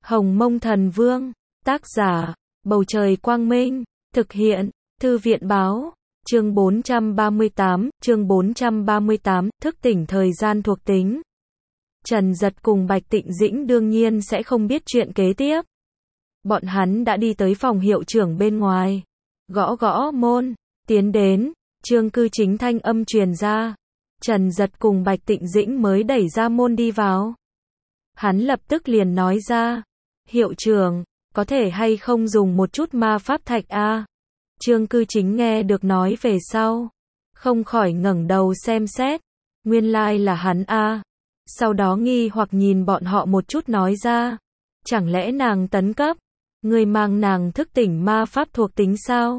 Hồng Mông Thần Vương, tác giả, Bầu Trời Quang Minh, thực hiện, Thư viện Báo, chương 438, thức tỉnh thời gian thuộc tính. Trần Dật cùng Bạch Tịnh Dĩnh đương nhiên sẽ không biết chuyện kế tiếp. Bọn hắn đã đi tới phòng hiệu trưởng bên ngoài, gõ gõ môn, tiến đến, Trương Cư Chính thanh âm truyền ra. Trần Dật cùng Bạch Tịnh Dĩnh mới đẩy ra môn đi vào. Hắn lập tức liền nói ra, hiệu trưởng, có thể hay không dùng một chút ma pháp thạch a? Trương Cư Chính nghe được nói về sau, không khỏi ngẩng đầu xem xét, nguyên lai là hắn a. Sau đó nghi hoặc nhìn bọn họ một chút nói ra, chẳng lẽ nàng tấn cấp, người mang nàng thức tỉnh ma pháp thuộc tính sao?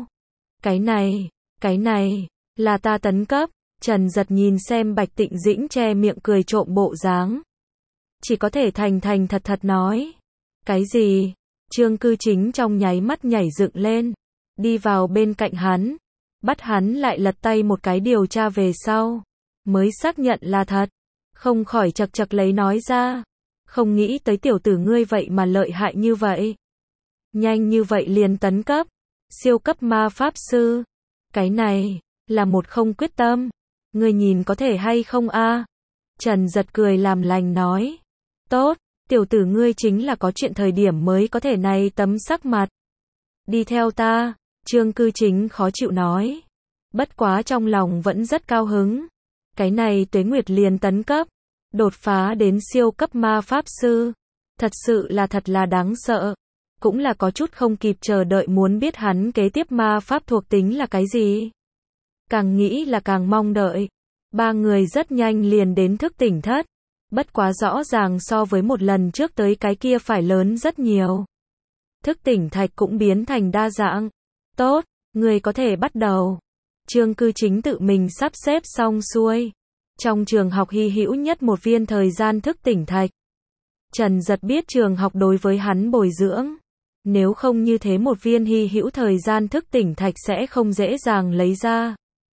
Cái này, là ta tấn cấp. Trần Dật nhìn xem Bạch Tịnh Dĩnh che miệng cười trộm bộ dáng, chỉ có thể thành thật nói, cái gì? Trương Cư Chính trong nháy mắt nhảy dựng lên, đi vào bên cạnh hắn, bắt hắn lại lật tay một cái điều tra về sau, mới xác nhận là thật, không khỏi chật lấy nói ra, không nghĩ tới tiểu tử ngươi vậy mà lợi hại như vậy. Nhanh như vậy liền tấn cấp, siêu cấp ma pháp sư, cái này, là một không quyết tâm, ngươi nhìn có thể hay không a? Trần Dật cười làm lành nói, tốt, tiểu tử ngươi chính là có chuyện thời điểm mới có thể này tấm sắc mặt. Đi theo ta, Trương Cư Chính khó chịu nói, bất quá trong lòng vẫn rất cao hứng. Cái này Tuế Nguyệt liền tấn cấp, đột phá đến siêu cấp ma pháp sư, thật sự là thật là đáng sợ, cũng là có chút không kịp chờ đợi muốn biết hắn kế tiếp ma pháp thuộc tính là cái gì. Càng nghĩ là càng mong đợi. Ba người rất nhanh liền đến thức tỉnh thất, bất quá rõ ràng so với một lần trước tới cái kia phải lớn rất nhiều. Thức tỉnh thạch cũng biến thành đa dạng. Tốt, người có thể bắt đầu. Trương Cư Chính tự mình sắp xếp xong xuôi. Trong trường học hy hữu nhất một viên thời gian thức tỉnh thạch. Trần Dật biết trường học đối với hắn bồi dưỡng. Nếu không như thế một viên hy hữu thời gian thức tỉnh thạch sẽ không dễ dàng lấy ra.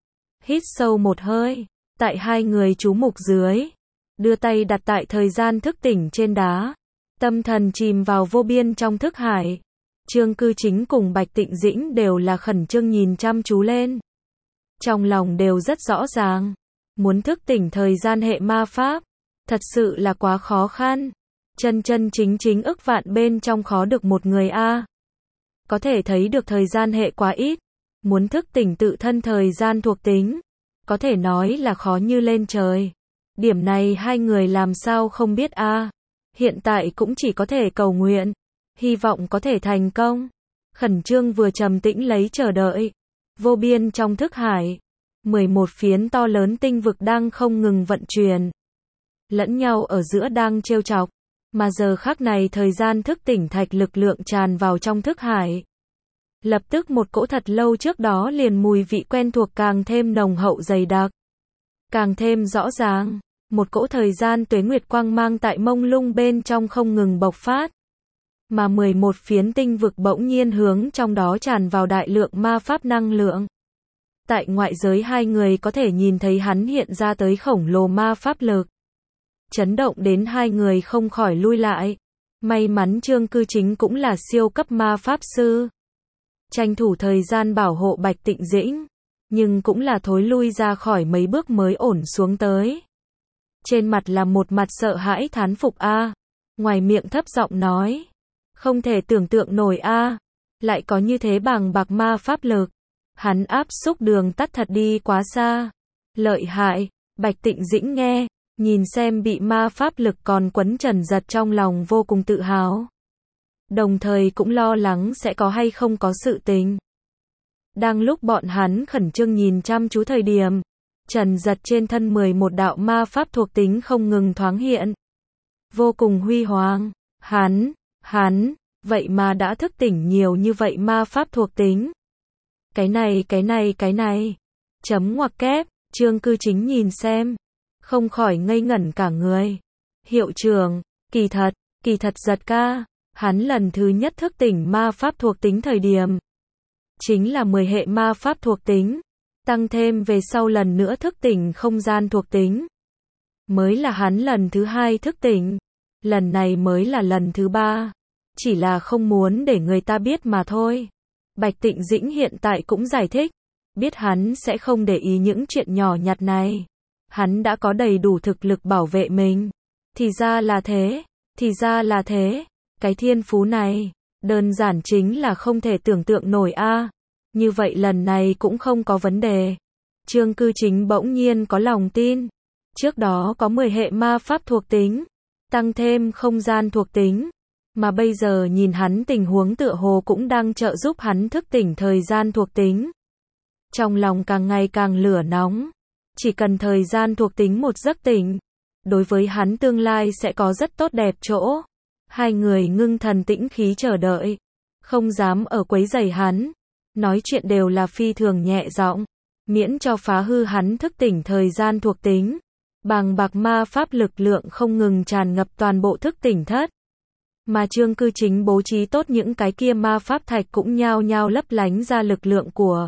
Hít sâu một hơi, tại hai người chú mục dưới, đưa tay đặt tại thời gian thức tỉnh trên đá, tâm thần chìm vào vô biên trong thức hải. Trương Cư Chính cùng Bạch Tịnh Dĩnh đều là khẩn trương nhìn chăm chú lên. Trong lòng đều rất rõ ràng, muốn thức tỉnh thời gian hệ ma pháp, thật sự là quá khó khăn. Chân chính ức vạn bên trong khó được một người a. Có thể thấy được thời gian hệ quá ít. Muốn thức tỉnh tự thân thời gian thuộc tính, có thể nói là khó như lên trời. Điểm này hai người làm sao không biết a? Hiện tại cũng chỉ có thể cầu nguyện, hy vọng có thể thành công. Khẩn trương vừa trầm tĩnh lấy chờ đợi. Vô biên trong thức hải, 11 phiến to lớn tinh vực đang không ngừng vận chuyển. Lẫn nhau ở giữa đang trêu chọc, mà giờ khắc này thời gian thức tỉnh thạch lực lượng tràn vào trong thức hải. Lập tức một cỗ thật lâu trước đó liền mùi vị quen thuộc càng thêm nồng hậu dày đặc. Càng thêm rõ ràng, một cỗ thời gian tuế nguyệt quang mang tại mông lung bên trong không ngừng bộc phát. Mà 11 phiến tinh vực bỗng nhiên hướng trong đó tràn vào đại lượng ma pháp năng lượng. Tại ngoại giới hai người có thể nhìn thấy hắn hiện ra tới khổng lồ ma pháp lực. Chấn động đến hai người không khỏi lui lại. May mắn Trương Cư Chính cũng là siêu cấp ma pháp sư. Tranh thủ thời gian bảo hộ Bạch Tịnh Dĩnh, nhưng cũng là thối lui ra khỏi mấy bước mới ổn xuống tới. Trên mặt là một mặt sợ hãi thán phục a, ngoài miệng thấp giọng nói, không thể tưởng tượng nổi a, lại có như thế bàng bạc ma pháp lực. Hắn áp xúc đường tắt thật đi quá xa. Lợi hại. Bạch Tịnh Dĩnh nghe, nhìn xem bị ma pháp lực còn quấn Trần Dật trong lòng vô cùng tự hào. Đồng thời cũng lo lắng sẽ có hay không có sự tình. Đang lúc bọn hắn khẩn trương nhìn chăm chú thời điểm, Trần Dật trên thân 11 đạo ma pháp thuộc tính không ngừng thoáng hiện. Vô cùng huy hoàng, hắn, vậy mà đã thức tỉnh nhiều như vậy ma pháp thuộc tính. Cái này, chấm ngoặc kép, Trương Cư Chính nhìn xem, không khỏi ngây ngẩn cả người. Hiệu trưởng, kỳ thật Dật ca. Hắn lần thứ nhất thức tỉnh ma pháp thuộc tính thời điểm, chính là 10 hệ ma pháp thuộc tính, tăng thêm về sau lần nữa thức tỉnh không gian thuộc tính. Mới là hắn lần thứ hai thức tỉnh, lần này mới là lần thứ 3. chỉ là không muốn để người ta biết mà thôi. Bạch Tịnh Dĩnh hiện tại cũng giải thích, biết hắn sẽ không để ý những chuyện nhỏ nhặt này. Hắn đã có đầy đủ thực lực bảo vệ mình. Thì ra là thế, thì ra là thế. Cái thiên phú này, đơn giản chính là không thể tưởng tượng nổi a. Như vậy lần này cũng không có vấn đề. Trương Cư Chính bỗng nhiên có lòng tin. Trước đó có 10 hệ ma pháp thuộc tính, tăng thêm không gian thuộc tính. Mà bây giờ nhìn hắn tình huống tựa hồ cũng đang trợ giúp hắn thức tỉnh thời gian thuộc tính. Trong lòng càng ngày càng lửa nóng. Chỉ cần thời gian thuộc tính một giấc tỉnh, đối với hắn tương lai sẽ có rất tốt đẹp chỗ. Hai người ngưng thần tĩnh khí chờ đợi, không dám ở quấy rầy hắn. Nói chuyện đều là phi thường nhẹ giọng, miễn cho phá hư hắn thức tỉnh thời gian thuộc tính. Bàng bạc ma pháp lực lượng không ngừng tràn ngập toàn bộ thức tỉnh thất. Mà Trương Cư Chính bố trí tốt những cái kia ma pháp thạch cũng nhao nhao lấp lánh ra lực lượng của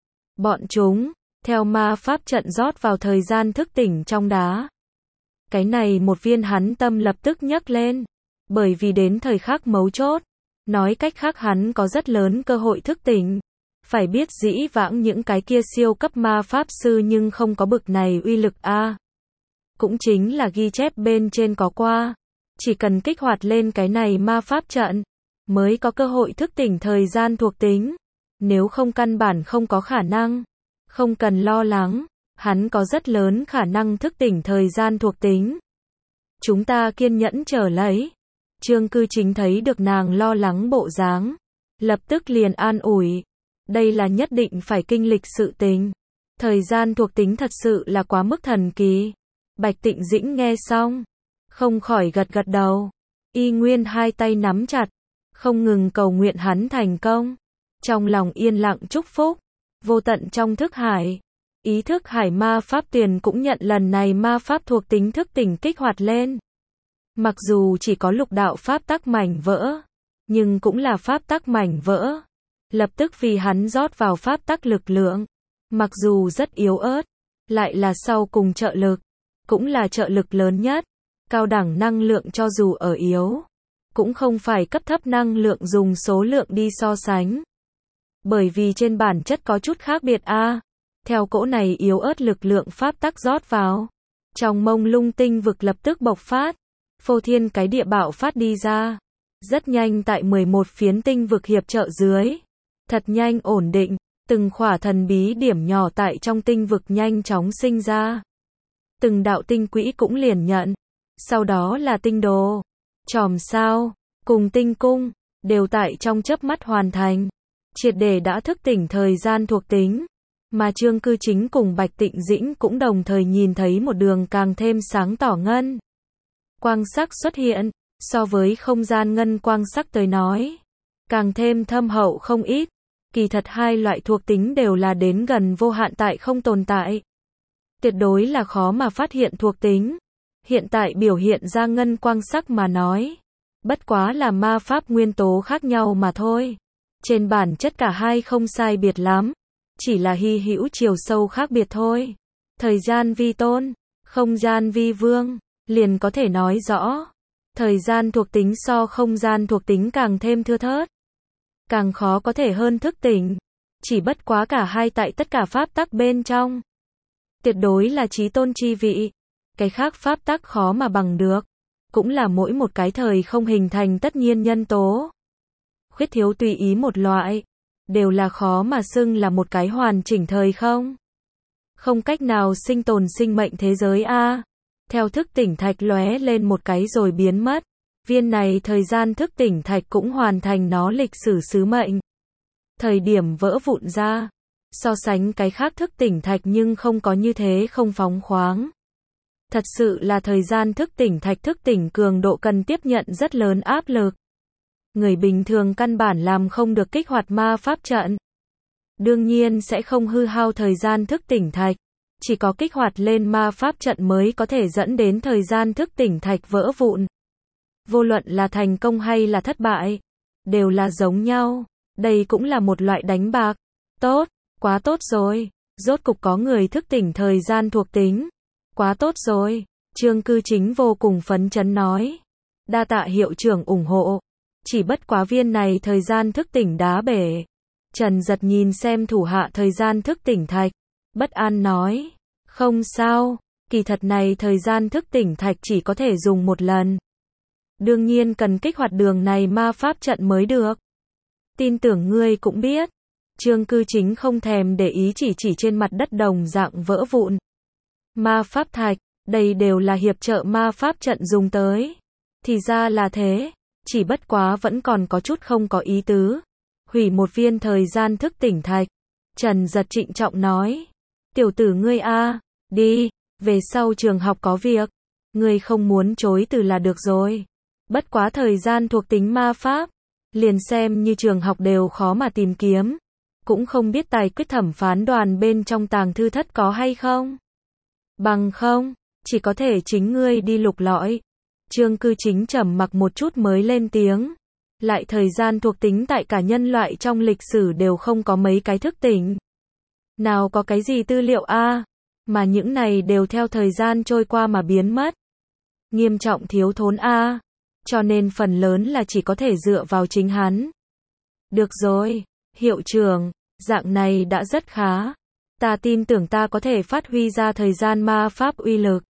bọn chúng, theo ma pháp trận rót vào thời gian thức tỉnh trong đá. Cái này một viên hắn tâm lập tức nhấc lên, bởi vì đến thời khắc mấu chốt, nói cách khác hắn có rất lớn cơ hội thức tỉnh. Phải biết dĩ vãng những cái kia siêu cấp ma pháp sư nhưng không có bực này uy lực a. Cũng chính là ghi chép bên trên có qua, chỉ cần kích hoạt lên cái này ma pháp trận, mới có cơ hội thức tỉnh thời gian thuộc tính. Nếu không căn bản không có khả năng. Không cần lo lắng, hắn có rất lớn khả năng thức tỉnh thời gian thuộc tính. Chúng ta kiên nhẫn chờ lấy. Trương Cư Chính thấy được nàng lo lắng bộ dáng, lập tức liền an ủi. Đây là nhất định phải kinh lịch sự tình. Thời gian thuộc tính thật sự là quá mức thần kỳ. Bạch Tịnh Dĩnh nghe xong, không khỏi gật gật đầu. Y nguyên hai tay nắm chặt, không ngừng cầu nguyện hắn thành công. Trong lòng yên lặng chúc phúc. Vô tận trong thức hải, ý thức hải ma pháp tiền cũng nhận lần này ma pháp thuộc tính thức tỉnh kích hoạt lên. Mặc dù chỉ có lục đạo pháp tắc mảnh vỡ, nhưng cũng là pháp tắc mảnh vỡ. Lập tức vì hắn rót vào pháp tắc lực lượng. Mặc dù rất yếu ớt, lại là sau cùng trợ lực, cũng là trợ lực lớn nhất. Cao đẳng năng lượng cho dù ở yếu, cũng không phải cấp thấp năng lượng dùng số lượng đi so sánh. Bởi vì trên bản chất có chút khác biệt a. Theo cỗ này yếu ớt lực lượng pháp tắc rót vào, trong mông lung tinh vực lập tức bộc phát, phô thiên cái địa bạo phát đi ra. Rất nhanh tại 11 phiến tinh vực hiệp trợ dưới, thật nhanh ổn định, từng khỏa thần bí điểm nhỏ tại trong tinh vực nhanh chóng sinh ra. Từng đạo tinh quỹ cũng liền nhận, sau đó là tinh đồ, chòm sao, cùng tinh cung, đều tại trong chớp mắt hoàn thành. Triệt để đã thức tỉnh thời gian thuộc tính, mà Trương Cư Chính cùng Bạch Tịnh Dĩnh cũng đồng thời nhìn thấy một đường càng thêm sáng tỏ ngân quang sắc xuất hiện, so với không gian ngân quang sắc tới nói, càng thêm thâm hậu không ít. Kỳ thật hai loại thuộc tính đều là đến gần vô hạn tại không tồn tại. Tuyệt đối là khó mà phát hiện thuộc tính. Hiện tại biểu hiện ra ngân quang sắc mà nói, bất quá là ma pháp nguyên tố khác nhau mà thôi. Trên bản chất cả hai không sai biệt lắm, chỉ là hy hữu chiều sâu khác biệt thôi. Thời gian vi tôn, không gian vi vương, liền có thể nói rõ. Thời gian thuộc tính so không gian thuộc tính càng thêm thưa thớt, càng khó có thể hơn thức tỉnh. Chỉ bất quá cả hai tại tất cả pháp tắc bên trong, tuyệt đối là chí tôn chi vị. Cái khác pháp tắc khó mà bằng được, cũng là mỗi một cái thời không hình thành tất nhiên nhân tố. Khuyết thiếu tùy ý một loại, đều là khó mà xưng là một cái hoàn chỉnh thời không. Không cách nào sinh tồn sinh mệnh thế giới a. Theo thức tỉnh thạch lóe lên một cái rồi biến mất. Viên này thời gian thức tỉnh thạch cũng hoàn thành nó lịch sử sứ mệnh. Thời điểm vỡ vụn ra, so sánh cái khác thức tỉnh thạch nhưng không có như thế không phóng khoáng. Thật sự là thời gian thức tỉnh thạch thức tỉnh cường độ cần tiếp nhận rất lớn áp lực. Người bình thường căn bản làm không được kích hoạt ma pháp trận. Đương nhiên sẽ không hư hao thời gian thức tỉnh thạch. Chỉ có kích hoạt lên ma pháp trận mới có thể dẫn đến thời gian thức tỉnh thạch vỡ vụn. Vô luận là thành công hay là thất bại, đều là giống nhau. Đây cũng là một loại đánh bạc. Tốt, quá tốt rồi. Rốt cục có người thức tỉnh thời gian thuộc tính. Quá tốt rồi. Trương Cư Chính vô cùng phấn chấn nói. Đa tạ hiệu trưởng ủng hộ. Chỉ bất quá viên này thời gian thức tỉnh đá bể. Trần Giật nhìn xem thủ hạ thời gian thức tỉnh thạch, bất an nói, không sao, kỳ thật này thời gian thức tỉnh thạch chỉ có thể dùng một lần. Đương nhiên cần kích hoạt đường này ma pháp trận mới được. Tin tưởng ngươi cũng biết. Trương Cư Chính không thèm để ý chỉ trên mặt đất đồng dạng vỡ vụn. Ma pháp thạch, đây đều là hiệp trợ ma pháp trận dùng tới. Thì ra là thế, chỉ bất quá vẫn còn có chút không có ý tứ. Hủy một viên thời gian thức tỉnh thạch. Trần Giật trịnh trọng nói, tiểu tử ngươi a, đi, về sau trường học có việc, ngươi không muốn chối từ là được rồi. Bất quá thời gian thuộc tính ma pháp, liền xem như trường học đều khó mà tìm kiếm. Cũng không biết tài quyết thẩm phán đoàn bên trong tàng thư thất có hay không. Bằng không, chỉ có thể chính ngươi đi lục lọi. Trương Cư Chính trầm mặc một chút mới lên tiếng. Lại thời gian thuộc tính tại cả nhân loại trong lịch sử đều không có mấy cái thức tỉnh. Nào có cái gì tư liệu a, mà những này đều theo thời gian trôi qua mà biến mất. Nghiêm trọng thiếu thốn a, cho nên phần lớn là chỉ có thể dựa vào chính hắn. Được rồi, hiệu trưởng, dạng này đã rất khá. Ta tin tưởng ta có thể phát huy ra thời gian ma pháp uy lực.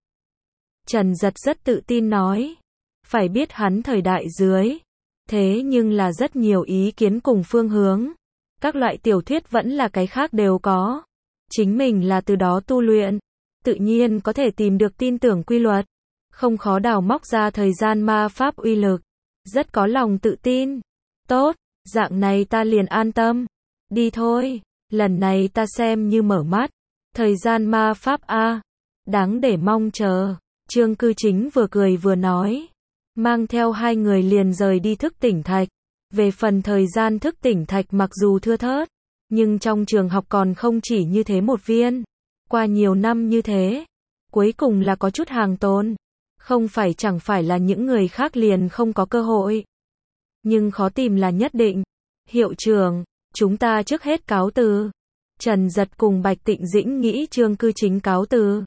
Trần Giật rất tự tin nói. Phải biết hắn thời đại dưới. Thế nhưng là rất nhiều ý kiến cùng phương hướng. Các loại tiểu thuyết vẫn là cái khác đều có. Chính mình là từ đó tu luyện. Tự nhiên có thể tìm được tin tưởng quy luật. Không khó đào móc ra thời gian ma pháp uy lực. Rất có lòng tự tin. Tốt, dạng này ta liền an tâm. Đi thôi, lần này ta xem như mở mắt. Thời gian ma pháp a, đáng để mong chờ. Trương Cư Chính vừa cười vừa nói. Mang theo hai người liền rời đi thức tỉnh thạch. Về phần thời gian thức tỉnh thạch mặc dù thưa thớt, nhưng trong trường học còn không chỉ như thế một viên. Qua nhiều năm như thế, cuối cùng là có chút hàng tồn. Không phải chẳng phải là những người khác liền không có cơ hội. Nhưng khó tìm là nhất định. Hiệu trưởng, chúng ta trước hết cáo từ. Trần Giật cùng Bạch Tịnh Dĩnh nghĩ Trương Cư Chính cáo từ.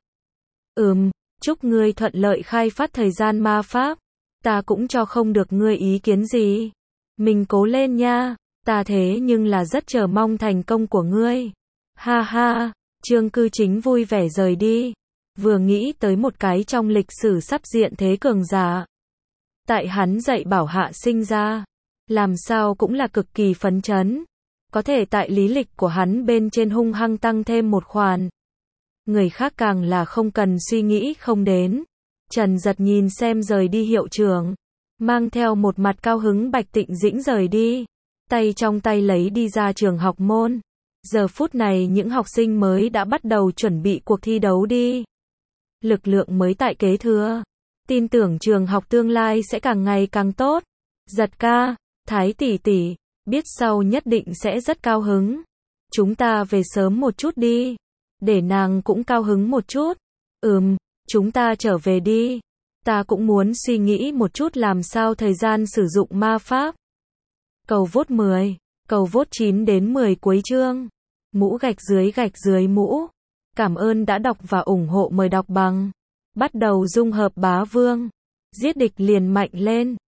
Chúc ngươi thuận lợi khai phát thời gian ma pháp. Ta cũng cho không được ngươi ý kiến gì. Mình cố lên nha, ta thế nhưng là rất chờ mong thành công của ngươi. Ha ha, Trương Cư Chính vui vẻ rời đi. Vừa nghĩ tới một cái trong lịch sử sắp diện thế cường giả. Tại hắn dạy bảo hạ sinh ra, làm sao cũng là cực kỳ phấn chấn. Có thể tại lý lịch của hắn bên trên hung hăng tăng thêm một khoản. Người khác càng là không cần suy nghĩ không đến. Trần Giật nhìn xem rời đi hiệu trưởng. Mang theo một mặt cao hứng Bạch Tịnh Dĩnh rời đi. Tay trong tay lấy đi ra trường học môn. Giờ phút này những học sinh mới đã bắt đầu chuẩn bị cuộc thi đấu đi. Lực lượng mới tại kế thừa. Tin tưởng trường học tương lai sẽ càng ngày càng tốt. Giật ca, Thái tỷ tỷ, biết sau nhất định sẽ rất cao hứng. Chúng ta về sớm một chút đi. Để nàng cũng cao hứng một chút. Chúng ta trở về đi. Ta cũng muốn suy nghĩ một chút làm sao thời gian sử dụng ma pháp. Cầu vote 10, cầu vote 9 đến 10 cuối chương. Mũ gạch dưới mũ. Cảm ơn đã đọc và ủng hộ, mời đọc bằng. Bắt đầu dung hợp bá vương. Giết địch liền mạnh lên.